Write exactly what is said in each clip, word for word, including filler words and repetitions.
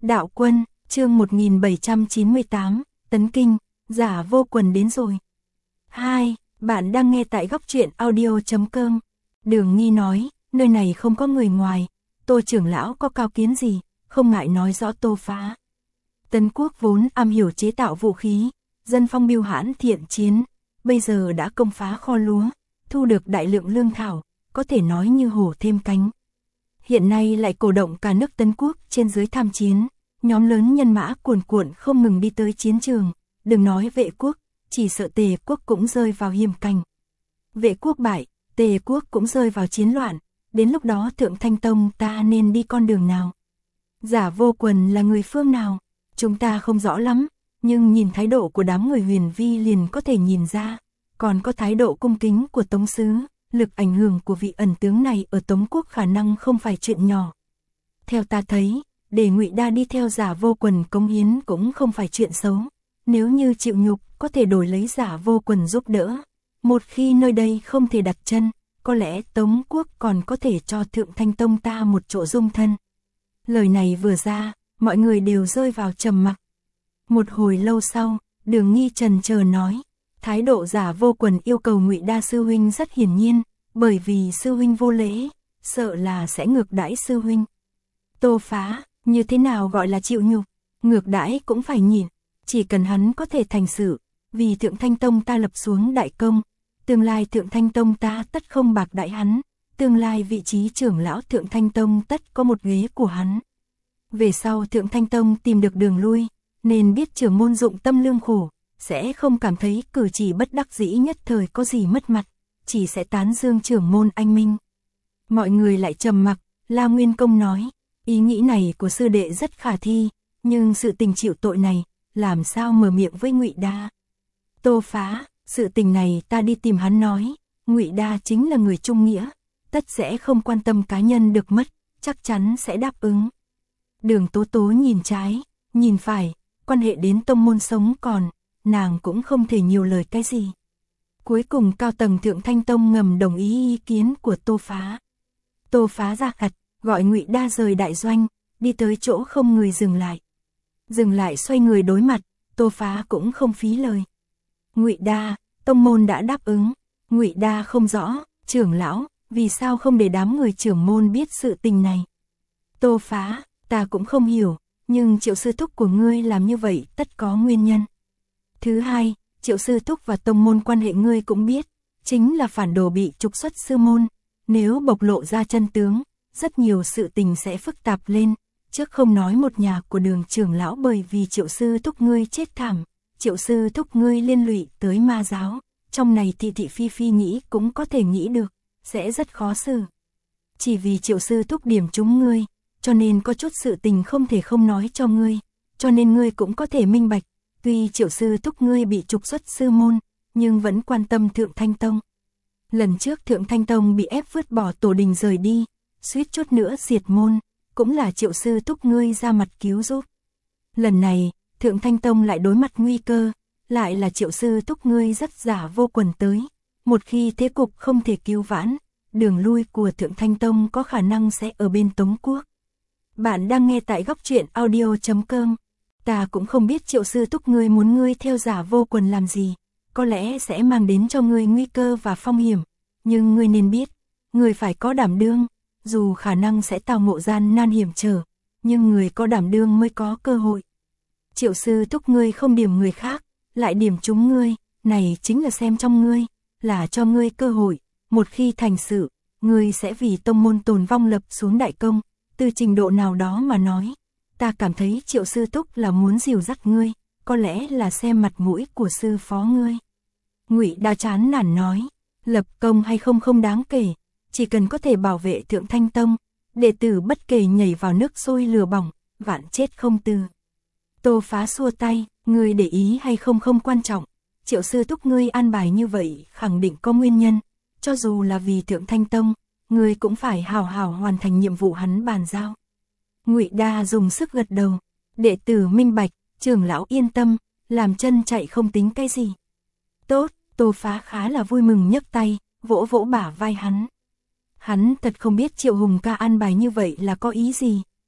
Đạo Quân, chương một nghìn bảy trăm chín mươi tám, Tấn Kinh, Giả Vô Quần đến rồi. hai. Bạn đang nghe tại góc truyện audio chấm com. Đường Nghi nói, nơi này không có người ngoài, Tô trưởng lão có cao kiến gì, không ngại nói rõ Tô phá. Tấn Quốc vốn am hiểu chế tạo vũ khí, dân phong biêu hãn thiện chiến, bây giờ đã công phá kho lúa, thu được đại lượng lương thảo, có thể nói như hổ thêm cánh. Hiện nay lại cổ động cả nước Tấn Quốc trên dưới tham chiến, nhóm lớn nhân mã cuồn cuộn không ngừng đi tới chiến trường, đừng nói Vệ quốc, chỉ sợ Tề quốc cũng rơi vào hiểm cảnh. Vệ quốc bại, Tề quốc cũng rơi vào chiến loạn, đến lúc đó Thượng Thanh Tông ta nên đi con đường nào? Giả Vô Quần là người phương nào? Chúng ta không rõ lắm, nhưng nhìn thái độ của đám người Huyền Vi liền có thể nhìn ra, còn có thái độ cung kính của Tống sứ, lực ảnh hưởng của vị ẩn tướng này ở Tống quốc khả năng không phải chuyện nhỏ. Theo ta thấy, để Ngụy Đa đi theo Giả Vô Quần cống hiến cũng không phải chuyện xấu, nếu như chịu nhục có thể đổi lấy Giả Vô Quần giúp đỡ. Một khi nơi đây không thể đặt chân, có lẽ Tống quốc còn có thể cho Thượng Thanh Tông ta một chỗ dung thân. Lời này vừa ra, mọi người đều rơi vào trầm mặc. Một hồi lâu sau, Đường Nghi chần chờ nói, thái độ Giả Vô Quần yêu cầu Ngụy Đa sư huynh rất hiển nhiên, bởi vì sư huynh vô lễ, sợ là sẽ ngược đãi sư huynh. Tô phá, như thế nào gọi là chịu nhục, ngược đãi cũng phải nhìn, chỉ cần hắn có thể thành sự, vì Thượng Thanh Tông ta lập xuống đại công, tương lai Thượng Thanh Tông ta tất không bạc đãi hắn, tương lai vị trí trưởng lão Thượng Thanh Tông tất có một ghế của hắn. Về sau Thượng Thanh Tông tìm được đường lui, nên biết trưởng môn dụng tâm lương khổ, sẽ không cảm thấy cử chỉ bất đắc dĩ nhất thời có gì mất mặt, chỉ sẽ tán dương trưởng môn anh minh. Mọi người lại trầm mặc, La Nguyên Công nói, ý nghĩ này của sư đệ rất khả thi, nhưng sự tình chịu tội này, làm sao mở miệng với Ngụy Đa? Tô phá, sự tình này ta đi tìm hắn nói, Ngụy Đa chính là người trung nghĩa, tất sẽ không quan tâm cá nhân được mất, chắc chắn sẽ đáp ứng. Đường Tố Tố nhìn trái, nhìn phải, quan hệ đến tông môn sống còn, nàng cũng không thể nhiều lời cái gì. Cuối cùng cao tầng Thượng Thanh Tông ngầm đồng ý ý kiến của Tô phá. Tô phá ra khặt, gọi Ngụy Đa rời đại doanh, đi tới chỗ không người dừng lại. Dừng lại xoay người đối mặt, Tô phá cũng không phí lời. Ngụy Đa, tông môn đã đáp ứng. Ngụy Đa không rõ, trưởng lão, vì sao không để đám người trưởng môn biết sự tình này? Tô phá, ta cũng không hiểu, nhưng Triệu sư thúc của ngươi làm như vậy tất có nguyên nhân. Thứ hai, Triệu sư thúc và tông môn quan hệ ngươi cũng biết, chính là phản đồ bị trục xuất sư môn, nếu bộc lộ ra chân tướng, rất nhiều sự tình sẽ phức tạp lên, trước không nói một nhà của Đường trưởng lão bởi vì Triệu sư thúc ngươi chết thảm, Triệu sư thúc ngươi liên lụy tới ma giáo, trong này thị thị phi phi nghĩ cũng có thể nghĩ được, sẽ rất khó xử. Chỉ vì Triệu sư thúc điểm trúng ngươi, cho nên có chút sự tình không thể không nói cho ngươi, cho nên ngươi cũng có thể minh bạch, tuy Triệu sư thúc ngươi bị trục xuất sư môn, nhưng vẫn quan tâm Thượng Thanh Tông. Lần trước Thượng Thanh Tông bị ép vứt bỏ tổ đình rời đi, suýt chút nữa diệt môn, cũng là Triệu sư thúc ngươi ra mặt cứu giúp. Lần này, Thượng Thanh Tông lại đối mặt nguy cơ, lại là Triệu sư thúc ngươi rất Giả Vô Quần tới. Một khi thế cục không thể cứu vãn, đường lui của Thượng Thanh Tông có khả năng sẽ ở bên Tống quốc. Bạn đang nghe tại góc truyện audio chấm com. Ta cũng không biết Triệu sư thúc ngươi muốn ngươi theo Giả Vô Quần làm gì, có lẽ sẽ mang đến cho ngươi nguy cơ và phong hiểm, nhưng ngươi nên biết, ngươi phải có đảm đương, dù khả năng sẽ tao ngộ gian nan hiểm trở, nhưng người có đảm đương mới có cơ hội. Triệu sư thúc ngươi không điểm người khác, lại điểm trúng ngươi, này chính là xem trong ngươi, là cho ngươi cơ hội, một khi thành sự, ngươi sẽ vì tông môn tồn vong lập xuống đại công, từ trình độ nào đó mà nói. Ta cảm thấy Triệu sư thúc là muốn dìu dắt ngươi, có lẽ là xem mặt mũi của sư phó ngươi. Ngụy Đa chán nản nói, lập công hay không không đáng kể, chỉ cần có thể bảo vệ Thượng Thanh Tông, đệ tử bất kể nhảy vào nước sôi lửa bỏng, vạn chết không từ. Tô phá xua tay, ngươi để ý hay không không quan trọng, Triệu sư thúc ngươi an bài như vậy khẳng định có nguyên nhân, cho dù là vì Thượng Thanh Tông, ngươi cũng phải hào hào hoàn thành nhiệm vụ hắn bàn giao. Ngụy Đa dùng sức gật đầu, đệ tử minh bạch, trưởng lão yên tâm, làm chân chạy không tính cái gì. Tốt, Tô phá khá là vui mừng nhấc tay, vỗ vỗ bả vai hắn. Hắn thật không biết Triệu Hùng ca an bài như vậy là có ý gì,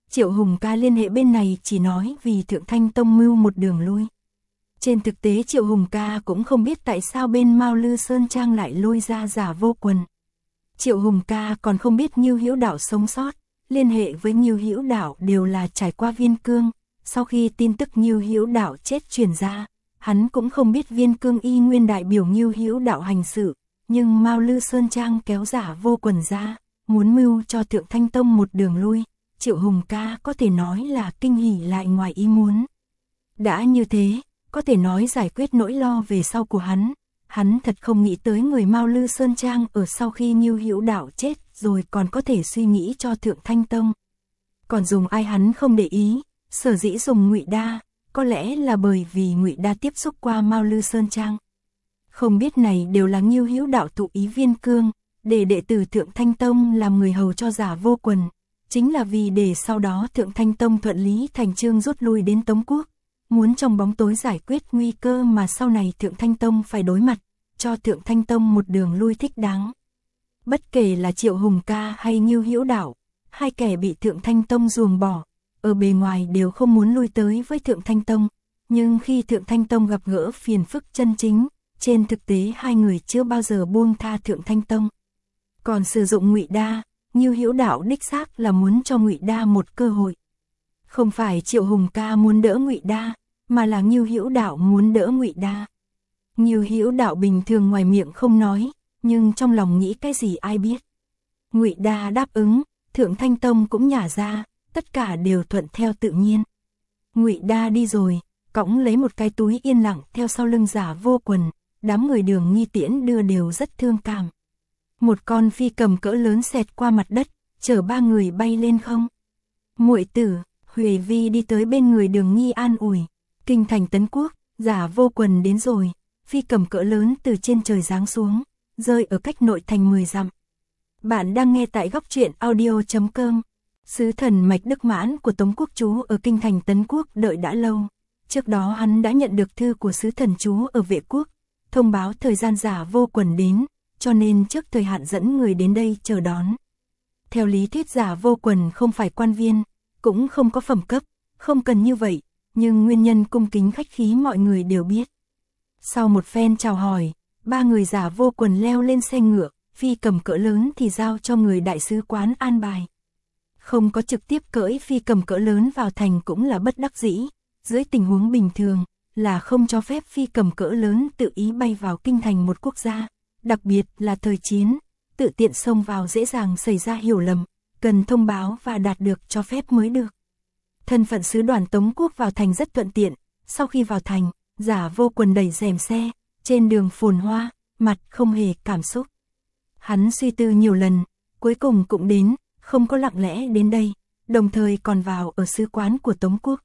Triệu Hùng Ca liên hệ bên này chỉ nói vì Thượng Thanh Tông mưu một đường lui. Trên thực tế Triệu Hùng Ca cũng không biết tại sao bên Mao Lư Sơn Trang lại lôi ra Giả Vô Quần. Triệu Hùng Ca còn không biết Ngưu Hữu Đạo sống sót, liên hệ với Ngưu Hữu Đạo đều là trải qua Viên Cương. Sau khi tin tức Ngưu Hữu Đạo chết truyền ra, hắn cũng không biết Viên Cương y nguyên đại biểu Ngưu Hữu Đạo hành sự, nhưng Mao Lư Sơn Trang kéo Giả Vô Quần ra, muốn mưu cho Thượng Thanh Tông một đường lui. Triệu Hùng Ca có thể nói là kinh hỉ lại ngoài ý muốn. Đã như thế, có thể nói giải quyết nỗi lo về sau của hắn. Hắn thật không nghĩ tới người Mao Lư Sơn Trang ở sau khi Ngưu Hữu Đạo chết rồi còn có thể suy nghĩ cho Thượng Thanh Tông. Còn dùng ai hắn không để ý, sở dĩ dùng Ngụy Đa, có lẽ là bởi vì Ngụy Đa tiếp xúc qua Mao Lư Sơn Trang. Không biết này đều là Ngưu Hữu Đạo tụ ý Viên Cương, để đệ tử Thượng Thanh Tông làm người hầu cho Giả Vô Quần. Chính là vì để sau đó Thượng Thanh Tông thuận lý thành chương rút lui đến Tống Quốc, muốn trong bóng tối giải quyết nguy cơ mà sau này Thượng Thanh Tông phải đối mặt, cho Thượng Thanh Tông một đường lui thích đáng. Bất kể là Triệu Hùng Ca hay Ngưu Hữu Đạo, hai kẻ bị Thượng Thanh Tông ruồng bỏ, ở bề ngoài đều không muốn lui tới với Thượng Thanh Tông, nhưng khi Thượng Thanh Tông gặp gỡ phiền phức chân chính, trên thực tế hai người chưa bao giờ buông tha Thượng Thanh Tông. Còn sử dụng Ngụy Đa, Ngưu Hữu Đạo đích xác là muốn cho Ngụy Đa một cơ hội. Không phải Triệu Hùng Ca muốn đỡ Ngụy Đa, mà là Ngưu Hữu Đạo muốn đỡ Ngụy Đa. Ngưu Hữu Đạo bình thường ngoài miệng không nói, nhưng trong lòng nghĩ cái gì ai biết. Ngụy Đa đáp ứng, Thượng Thanh Tông cũng nhả ra, tất cả đều thuận theo tự nhiên. Ngụy Đa đi rồi, cõng lấy một cái túi yên lặng theo sau lưng Giả Vô Quần, đám người Đường Nghi Tiễn đưa đều rất thương cảm. Một con phi cầm cỡ lớn xẹt qua mặt đất, chở ba người bay lên không. Muội tử, Huệ Vi đi tới bên người Đường Nghi an ủi. Kinh thành Tấn Quốc, Giả Vô Quần đến rồi, phi cầm cỡ lớn từ trên trời giáng xuống, rơi ở cách nội thành mười dặm. Bạn đang nghe tại góc truyện audio chấm com. Sứ thần Mạch Đức Mãn của Tống Quốc Chú ở kinh thành Tấn Quốc đợi đã lâu. Trước đó hắn đã nhận được thư của sứ thần Chú ở Vệ Quốc, thông báo thời gian Giả Vô Quần đến, cho nên trước thời hạn dẫn người đến đây chờ đón. Theo lý thuyết Giả Vô Quần không phải quan viên, cũng không có phẩm cấp, không cần như vậy, nhưng nguyên nhân cung kính khách khí mọi người đều biết. Sau một phen chào hỏi, ba người Giả Vô Quần leo lên xe ngựa, phi cầm cỡ lớn thì giao cho người đại sứ quán an bài. Không có trực tiếp cưỡi phi cầm cỡ lớn vào thành cũng là bất đắc dĩ, dưới tình huống bình thường là không cho phép phi cầm cỡ lớn tự ý bay vào kinh thành một quốc gia, đặc biệt là thời chiến, tự tiện xông vào dễ dàng xảy ra hiểu lầm, cần thông báo và đạt được cho phép mới được. Thân phận sứ đoàn Tống Quốc vào thành rất thuận tiện, sau khi vào thành, Giả Vô Quần đẩy rèm xe, trên đường phồn hoa, mặt không hề cảm xúc. Hắn suy tư nhiều lần, cuối cùng cũng đến, không có lặng lẽ đến đây, đồng thời còn vào ở sứ quán của Tống Quốc.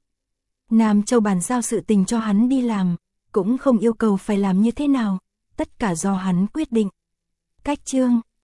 Nam Châu bàn giao sự tình cho hắn đi làm, cũng không yêu cầu phải làm như thế nào, tất cả do hắn quyết định. Cách chương